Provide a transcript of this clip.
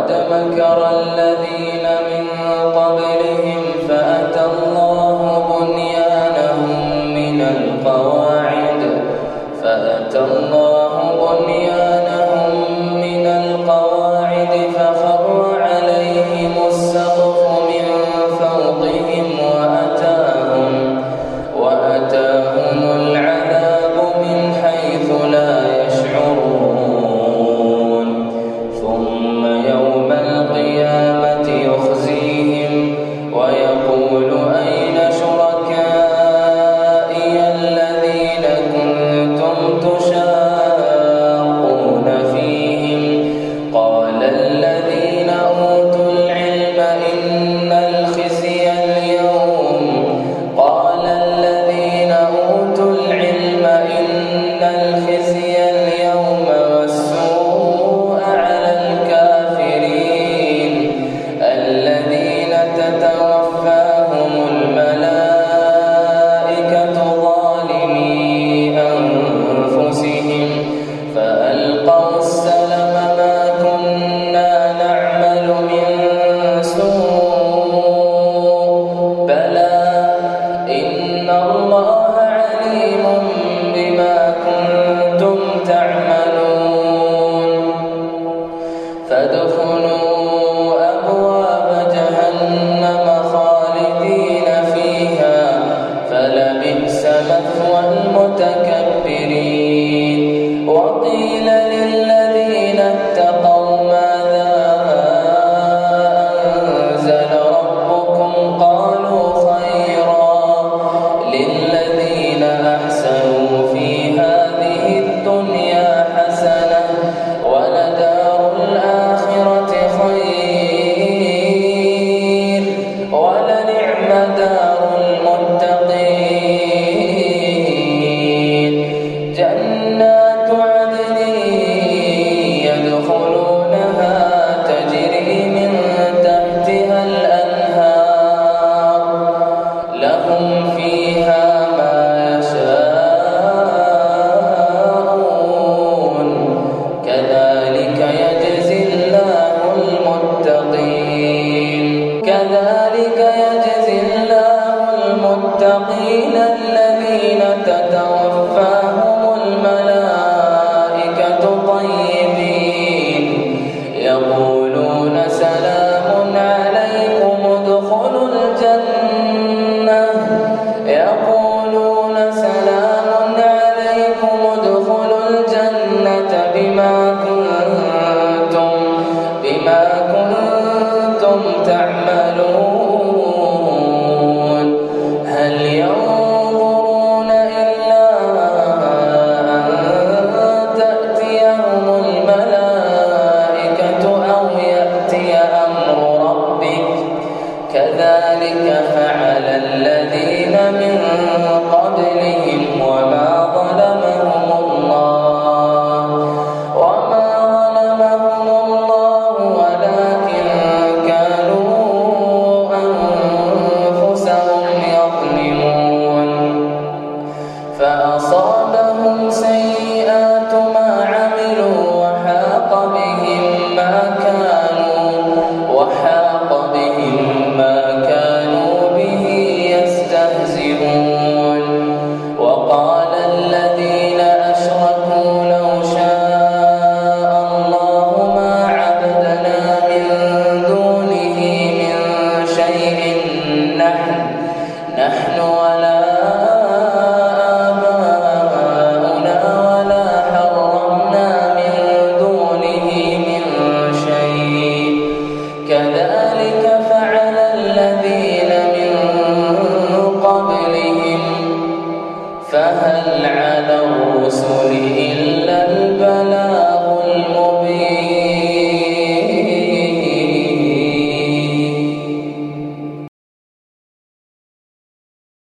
مكر الذين من قبلهم فأتى الله بنيانهم من القواعد فخر عليهم السقف من فوقهم وأتاهم العذاب من حيث لا يشعرون ثم يوم القيامة يخزيهم ويقول أين شركائي الذين كنتم تشاقون فيهم قال الذين أوتوا العلم إن الخزي اليوم والسوء على الكافرين الذين تتوفاهم الملائكة ظالمي أنفسهم فألقوا السلم ما كنا نعمل من سوء بلى إن الله عليم بما كنتم تعملون فادخلوا أبواب جهنم خالدين فيها فلبئس مثوى المتكبرين وقيل للذين اتقوا ماذا أنزل ربكم قالوا خيرا للذين أحسنوا في هذه الدنيا حسنة ولدار الآخرة خير ولنعم دار المتقين جنات عدن يدخلونها تجري من تحتها الأنهار لهم فيها ما يشاءون كذلك يجزي الله المتقين الذين تتوفاهم الملائكة طيبين يقولون سلام عليكم ادخلوا الجنة بما كنتم تعملون هل ينظرون إلا أن تأتيهم الملائكة أو يأتي أمر ربك كذلك فعل الذين من قبلهم وما ظلمهم الله ولكن كانوا أنفسهم يظلمون فأصابهم سيئات ما عملوا وحاق بهم ما كانوا به يستهزئون وقال الذين أشركوا لو شاء الله ما عبدنا من دونه من شيء نحن ولا آباؤنا ولا حرمنا من دونه من شيء كذلك فعل الذين من قبلهم فهل على الرسل